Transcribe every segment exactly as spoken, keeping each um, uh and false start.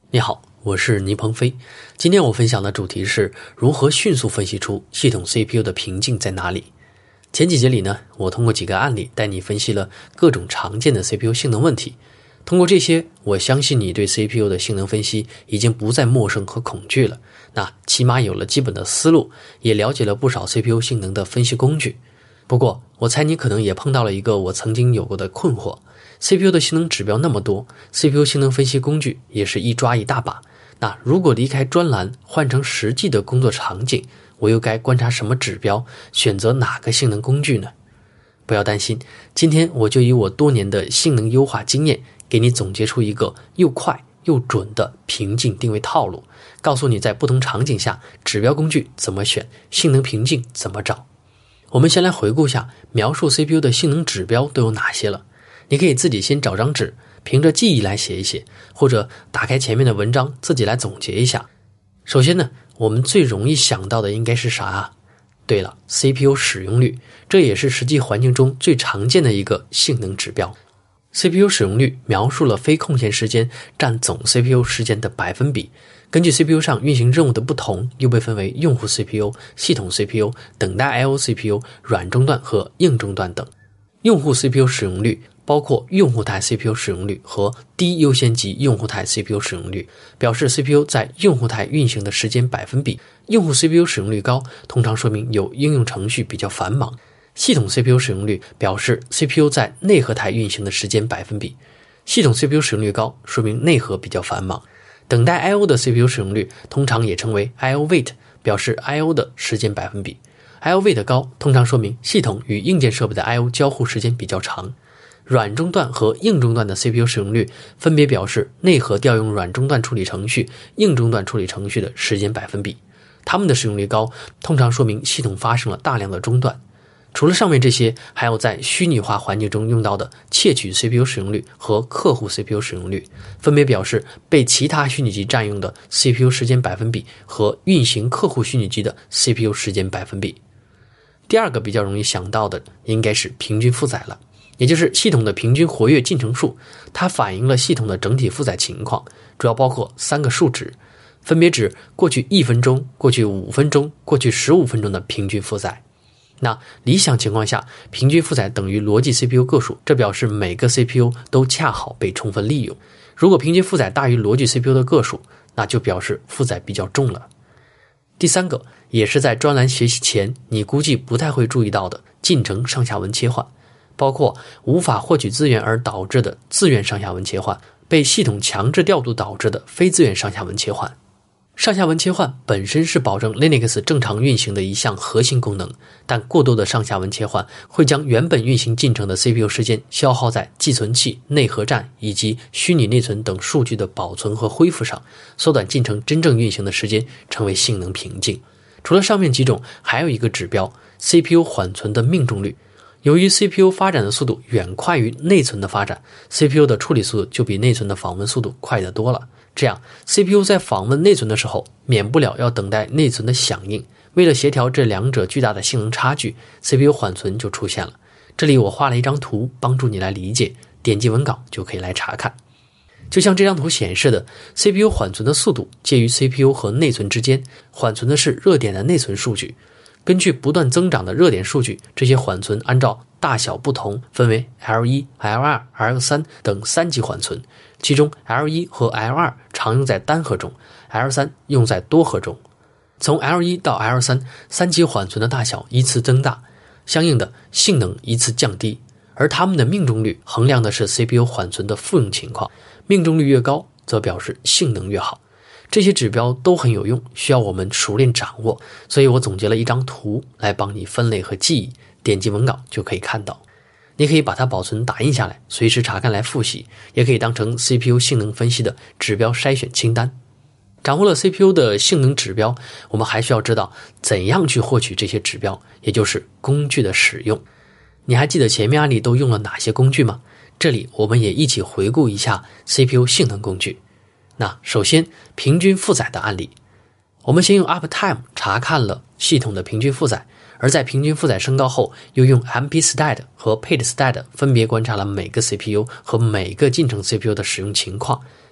你好，我是倪鹏飞。今天我分享的主题是如何迅速分析出系统 C P U 的瓶颈在哪里。前几节里呢，我通过几个案例带你分析了各种常见的 C P U 性能问题。通过这些，我相信你对 C P U 的性能分析已经不再陌生和恐惧了。那起码有了基本的思路，也了解了不少 C P U 性能的分析工具。不过，我猜你可能也碰到了一个我曾经有过的困惑。C P U 的性能指标那么多， C P U 性能分析工具也是一抓一大把。那如果离开专栏，换成实际的工作场景，我又该观察什么指标，选择哪个性能工具呢？不要担心，今天我就以我多年的性能优化经验，给你总结出一个又快又准的瓶颈定位套路，告诉你在不同场景下，指标工具怎么选，性能瓶颈怎么找。我们先来回顾下描述 C P U 的性能指标都有哪些了。你可以自己先找张纸，凭着记忆来写一写，或者打开前面的文章自己来总结一下。首先呢，我们最容易想到的应该是啥啊？对了， C P U 使用率，这也是实际环境中最常见的一个性能指标。C P U 使用率描述了非空闲时间占总 C P U 时间的百分比，根据 C P U 上运行任务的不同，又被分为用户 C P U、系统 C P U、等待 I O C P U、软终端和硬终端等。用户 C P U 使用率包括用户台 C P U 使用率和低优先级用户台 C P U 使用率，表示 C P U 在用户台运行的时间百分比。用户 C P U 使用率高，通常说明有应用程序比较繁忙。系统 C P U 使用率表示 C P U 在内核台运行的时间百分比。系统 C P U 使用率高，说明内核比较繁忙。等待 I O 的 C P U 使用率通常也称为 I O wait， 表示 I O 的时间百分比。I O wait 高，通常说明系统与硬件设备的 I O 交互时间比较长。软终端和硬终端的 C P U 使用率分别表示内核调用软终端处理程序、硬终端处理程序的时间百分比。它们的使用率高，通常说明系统发生了大量的中断。除了上面这些，还有在虚拟化环境中用到的窃取 C P U 使用率和客户 C P U 使用率，分别表示被其他虚拟机占用的 C P U 时间百分比和运行客户虚拟机的 C P U 时间百分比。第二个比较容易想到的应该是平均负载了，也就是系统的平均活跃进程数，它反映了系统的整体负载情况，主要包括三个数值，分别指过去一分钟、过去五分钟、过去十五分钟的平均负载。那理想情况下，平均负载等于逻辑 C P U 个数，这表示每个 C P U 都恰好被充分利用。如果平均负载大于逻辑 C P U 的个数，那就表示负载比较重了。第三个，也是在专栏学习前你估计不太会注意到的进程上下文切换，包括无法获取资源而导致的自愿上下文切换，被系统强制调度导致的非自愿上下文切换。上下文切换本身是保证 Linux 正常运行的一项核心功能，但过多的上下文切换会将原本运行进程的 C P U 时间消耗在寄存器、内核站以及虚拟内存等数据的保存和恢复上，缩短进程真正运行的时间，成为性能瓶颈。除了上面几种，还有一个指标 C P U 缓存的命中率。由于 C P U 发展的速度远快于内存的发展， C P U 的处理速度就比内存的访问速度快得多了。这样 C P U 在访问内存的时候，免不了要等待内存的响应。为了协调这两者巨大的性能差距， C P U 缓存就出现了。这里我画了一张图帮助你来理解，点击文稿就可以来查看。就像这张图显示的， C P U 缓存的速度介于 C P U 和内存之间，缓存的是热点的内存数据。根据不断增长的热点数据，这些缓存按照大小不同分为 L 一、L 二、L 三 等三级缓存，其中 L 一 和 L 二 常用在单核中， L 三 用在多核中。从 L 一 到 L 三 三级缓存的大小依次增大，相应的性能依次降低，而它们的命中率衡量的是 C P U 缓存的复用情况，命中率越高则表示性能越好。这些指标都很有用，需要我们熟练掌握，所以我总结了一张图来帮你分类和记忆，点击文稿就可以看到。你可以把它保存打印下来，随时查看来复习，也可以当成 C P U 性能分析的指标筛选清单。掌握了 C P U 的性能指标，我们还需要知道怎样去获取这些指标，也就是工具的使用。你还记得前面案例都用了哪些工具吗？这里我们也一起回顾一下 C P U 性能工具。那首先，平均负载的案例，我们先用 Uptime 查看了系统的平均负载，而在平均负载升高后，又用 mpstat 和 paidstat 分别观察了每个 C P U 和每个进程 C P U 的使用情况，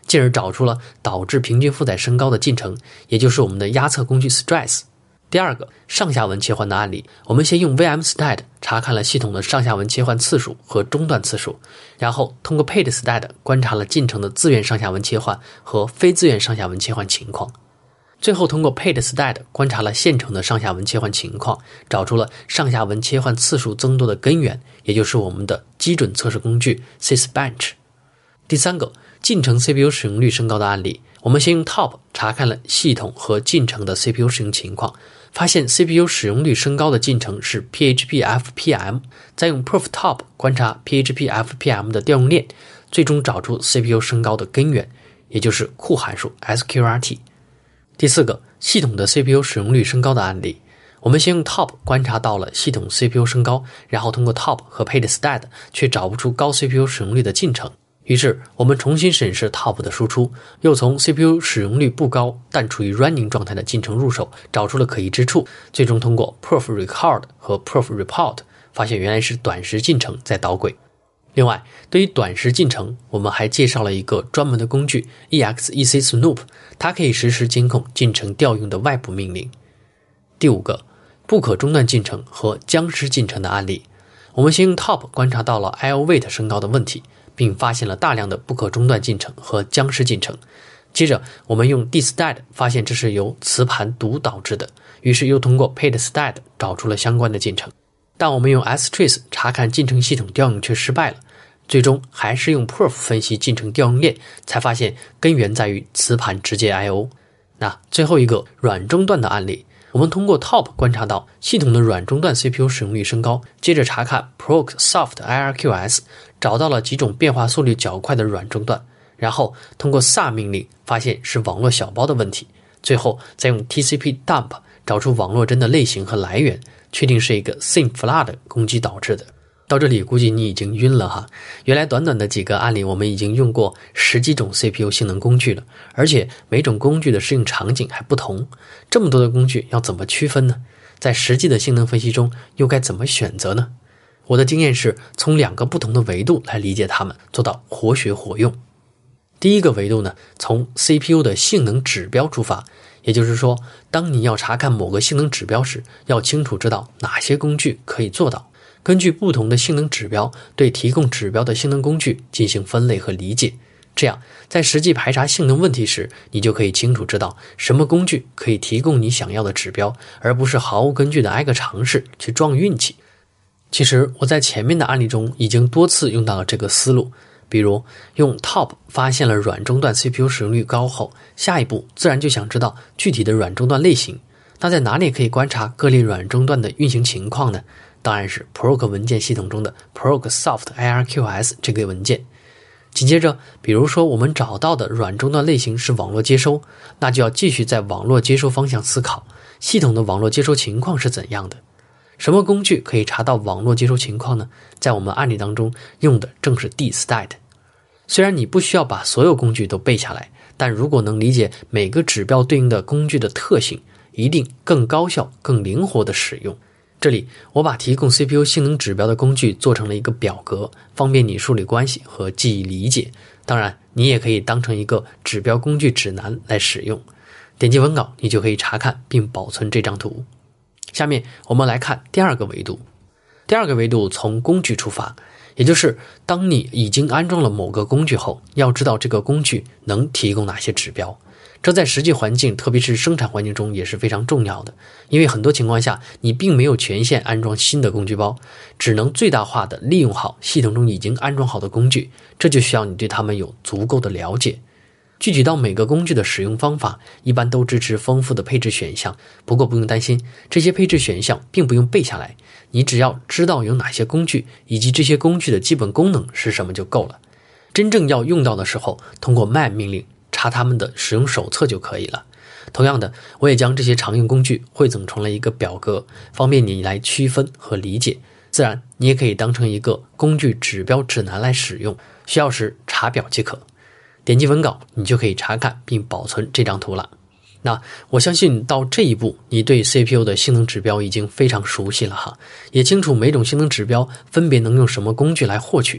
进而找出了导致平均负载升高的进程，也就是我们的压测工具 stress。第二个，上下文切换的案例，我们先用 V M stat 查看了系统的上下文切换次数和中断次数，然后通过 Page stat 观察了进程的自愿上下文切换和非自愿上下文切换情况，最后通过 Page stat 观察了现成的上下文切换情况，找出了上下文切换次数增多的根源，也就是我们的基准测试工具 Sysbench。 第三个，进程 C P U 使用率升高的案例，我们先用 Top 查看了系统和进程的 C P U 使用情况，发现 C P U 使用率升高的进程是 P H P F P M， 再用 Perf Top 观察 P H P F P M 的调用链，最终找出 C P U 升高的根源，也就是库函数 S Q R T。 第四个，系统的 C P U 使用率升高的案例，我们先用 Top 观察到了系统 C P U 升高，然后通过 Top 和 Page stat 却找不出高 C P U 使用率的进程，于是我们重新审视 Top 的输出，又从 C P U 使用率不高但处于 running 状态的进程入手，找出了可疑之处，最终通过 Perf Record 和 Perf Report 发现原来是短时进程在捣鬼。另外，对于短时进程，我们还介绍了一个专门的工具 E X E C Snoop， 它可以实时监控进程调用的外部命令。第五个，不可中断进程和僵尸进程的案例，我们先用 Top 观察到了 I O weight 升高的问题，并发现了大量的不可中断进程和僵尸进程。接着我们用 dstat 发现这是由磁盘毒导致的，于是又通过 Page stat 找出了相关的进程，但我们用 strace 查看进程系统调用却失败了，最终还是用 Perf 分析进程调用链，才发现根源在于磁盘直接 I O。 那最后一个软中断的案例，我们通过 Top 观察到系统的软中断 C P U 使用率升高，接着查看 Proc Soft I R Q S， 找到了几种变化速率较快的软中断，然后通过 S A 命令发现是网络小包的问题，最后再用 T C P dump 找出网络帧的类型和来源，确定是一个 S Y N flood 攻击导致的。到这里估计你已经晕了哈，原来短短的几个案例我们已经用过十几种 C P U 性能工具了，而且每种工具的适用场景还不同，这么多的工具要怎么区分呢？在实际的性能分析中又该怎么选择呢？我的经验是从两个不同的维度来理解它们，做到活学活用。第一个维度呢，从 C P U 的性能指标出发，也就是说，当你要查看某个性能指标时，要清楚知道哪些工具可以做到，根据不同的性能指标对提供指标的性能工具进行分类和理解，这样在实际排查性能问题时，你就可以清楚知道什么工具可以提供你想要的指标，而不是毫无根据的挨个尝试去撞运气。其实我在前面的案例中已经多次用到了这个思路，比如用 Top 发现了软中断 C P U 使用率高后，下一步自然就想知道具体的软中断类型，那在哪里可以观察各类软中断的运行情况呢？当然是 Proc 文件系统中的 Proc Soft I R Q S 这个文件。紧接着，比如说我们找到的软中断类型是网络接收，那就要继续在网络接收方向思考，系统的网络接收情况是怎样的？什么工具可以查到网络接收情况呢？在我们案例当中用的正是 dstat。 虽然你不需要把所有工具都背下来，但如果能理解每个指标对应的工具的特性，一定更高效更灵活的使用。这里我把提供 C P U 性能指标的工具做成了一个表格，方便你梳理关系和记忆理解。当然你也可以当成一个指标工具指南来使用，点击文稿你就可以查看并保存这张图。下面我们来看第二个维度。第二个维度从工具出发，也就是当你已经安装了某个工具后，要知道这个工具能提供哪些指标。这在实际环境，特别是生产环境中也是非常重要的，因为很多情况下你并没有权限安装新的工具包，只能最大化的利用好系统中已经安装好的工具，这就需要你对它们有足够的了解。具体到每个工具的使用方法，一般都支持丰富的配置选项，不过不用担心，这些配置选项并不用背下来，你只要知道有哪些工具以及这些工具的基本功能是什么就够了。真正要用到的时候，通过 man 命令查他们的使用手册就可以了。同样的，我也将这些常用工具汇总成了一个表格，方便你来区分和理解。自然你也可以当成一个工具指标指南来使用，需要时查表即可。点击文稿你就可以查看并保存这张图了。那我相信到这一步，你对 C P U 的性能指标已经非常熟悉了哈，也清楚每种性能指标分别能用什么工具来获取。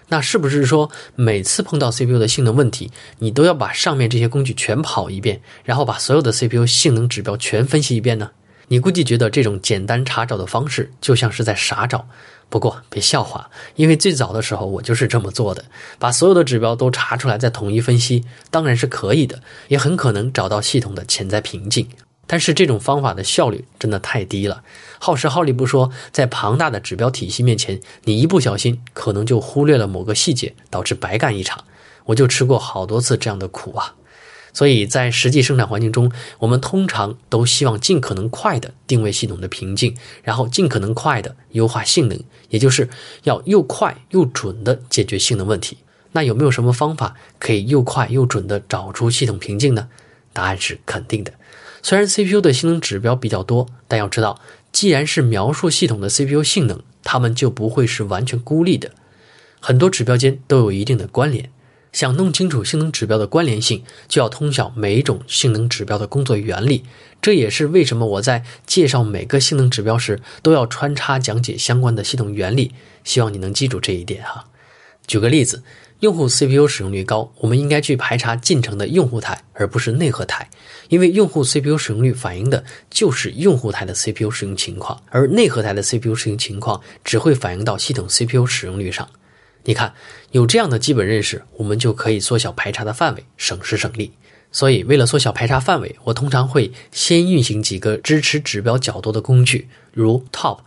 那是不是说每次碰到 C P U 的性能问题，你都要把上面这些工具全跑一遍，然后把所有的 C P U 性能指标全分析一遍呢？你估计觉得这种简单查找的方式就像是在傻找，不过别笑话，因为最早的时候我就是这么做的，把所有的指标都查出来再统一分析，当然是可以的，也很可能找到系统的潜在瓶颈。但是这种方法的效率真的太低了，耗时耗力不说，在庞大的指标体系面前，你一不小心可能就忽略了某个细节，导致白干一场。我就吃过好多次这样的苦啊。所以在实际生产环境中，我们通常都希望尽可能快的定位系统的瓶颈，然后尽可能快的优化性能，也就是要又快又准的解决性能问题。那有没有什么方法可以又快又准的找出系统瓶颈呢？答案是肯定的。虽然 C P U 的性能指标比较多，但要知道，既然是描述系统的 C P U 性能，它们就不会是完全孤立的，很多指标间都有一定的关联。想弄清楚性能指标的关联性，就要通晓每一种性能指标的工作原理。这也是为什么我在介绍每个性能指标时都要穿插讲解相关的系统原理，希望你能记住这一点哈。举个例子，用户 C P U 使用率高，我们应该去排查进程的用户台，而不是内核台，因为用户 C P U 使用率反映的就是用户台的 C P U 使用情况，而内核台的 C P U 使用情况只会反映到系统 C P U 使用率上。你看，有这样的基本认识，我们就可以缩小排查的范围，省时省力。所以为了缩小排查范围，我通常会先运行几个支持指标较多的工具，如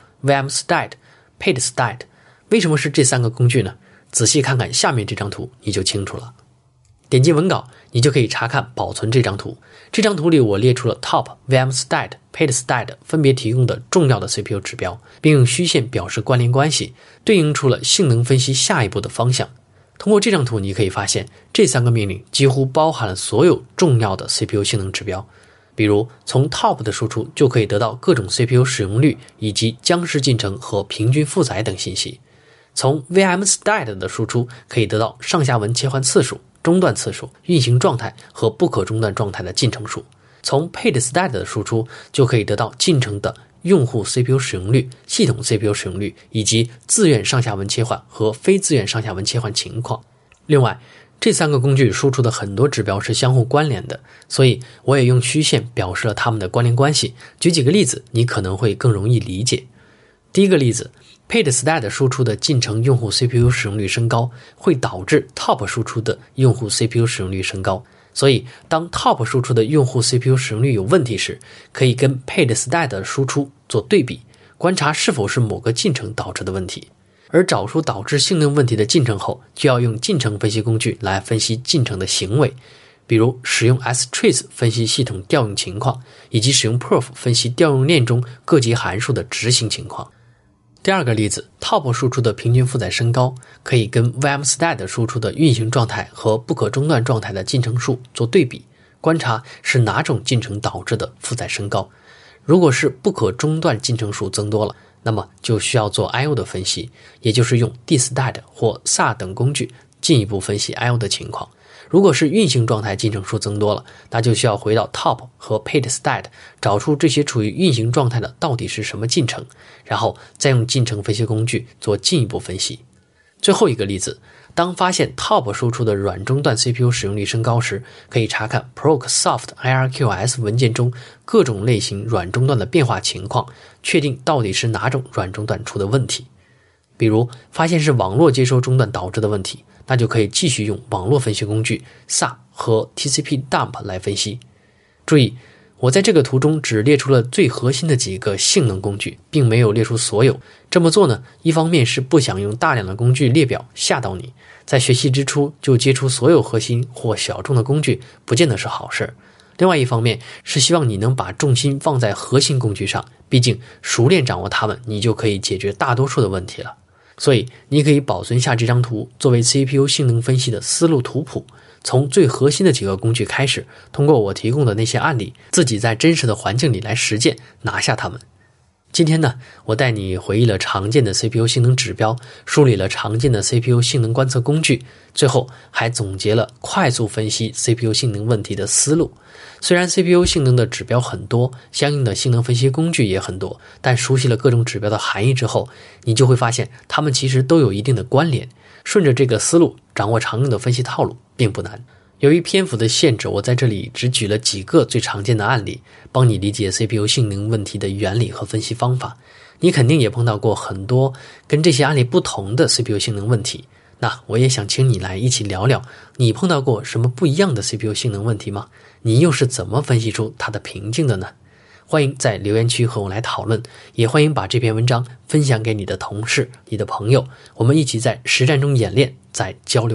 Top、vmstat、paidStat。 为什么是这三个工具呢？仔细看看下面这张图你就清楚了。点击文稿，你就可以查看保存这张图。这张图里我列出了 Top、vmstat、paidStat 分别提供的重要的 C P U 指标，并用虚线表示关联关系，对应出了性能分析下一步的方向。通过这张图你可以发现，这三个命令几乎包含了所有重要的 C P U 性能指标。比如从 Top 的输出就可以得到各种 C P U 使用率以及僵尸进程和平均负载等信息。从 vmstat 的输出可以得到上下文切换次数、中断次数、运行状态和不可中断状态的进程数。从 paidStat 的输出就可以得到进程的用户 C P U 使用率、系统 C P U 使用率以及自愿上下文切换和非自愿上下文切换情况。另外，这三个工具输出的很多指标是相互关联的，所以我也用虚线表示了它们的关联关系。举几个例子，你可能会更容易理解。第一个例子， paidStat 输出的进程用户 C P U 使用率升高，会导致 Top 输出的用户 C P U 使用率升高。所以当 Top 输出的用户 C P U 使用率有问题时，可以跟 paidStat 的输出做对比，观察是否是某个进程导致的问题。而找出导致性能问题的进程后，就要用进程分析工具来分析进程的行为，比如使用 strace 分析系统调用情况，以及使用 perf 分析调用链中各级函数的执行情况。第二个例子， Top 输出的平均负载升高，可以跟 vmstat 输出的运行状态和不可中断状态的进程数做对比，观察是哪种进程导致的负载升高。如果是不可中断进程数增多了，那么就需要做 I O 的分析，也就是用 dstat 或 S A 等工具进一步分析 I O 的情况。如果是运行状态进程数增多了，那就需要回到 Top 和 paidStat 找出这些处于运行状态的到底是什么进程，然后再用进程分析工具做进一步分析。最后一个例子，当发现 Top 输出的软中段 C P U 使用率升高时，可以查看 Procsoft I R Q S 文件中各种类型软中段的变化情况，确定到底是哪种软中段出的问题。比如发现是网络接收中断导致的问题，那就可以继续用网络分析工具 S A 和 T C P dump 来分析。注意，我在这个图中只列出了最核心的几个性能工具，并没有列出所有。这么做呢，一方面是不想用大量的工具列表吓到你，在学习之初就接触所有核心或小众的工具，不见得是好事。另外一方面是希望你能把重心放在核心工具上，毕竟熟练掌握它们，你就可以解决大多数的问题了。所以你可以保存下这张图作为 C P U 性能分析的思路图谱，从最核心的几个工具开始，通过我提供的那些案例，自己在真实的环境里来实践，拿下它们。今天呢，我带你回忆了常见的 C P U 性能指标，梳理了常见的 C P U 性能观测工具，最后还总结了快速分析 C P U 性能问题的思路。虽然 C P U 性能的指标很多，相应的性能分析工具也很多，但熟悉了各种指标的含义之后，你就会发现它们其实都有一定的关联。 顺着这个思路掌握常用的分析套路并不难。由于篇幅的限制，我在这里只举了几个最常见的案例，帮你理解 C P U 性能问题的原理和分析方法。你肯定也碰到过很多跟这些案例不同的 C P U 性能问题，那我也想请你来一起聊聊，你碰到过什么不一样的 C P U 性能问题吗？你又是怎么分析出它的瓶颈的呢？欢迎在留言区和我来讨论，也欢迎把这篇文章分享给你的同事、你的朋友，我们一起在实战中演练，在交流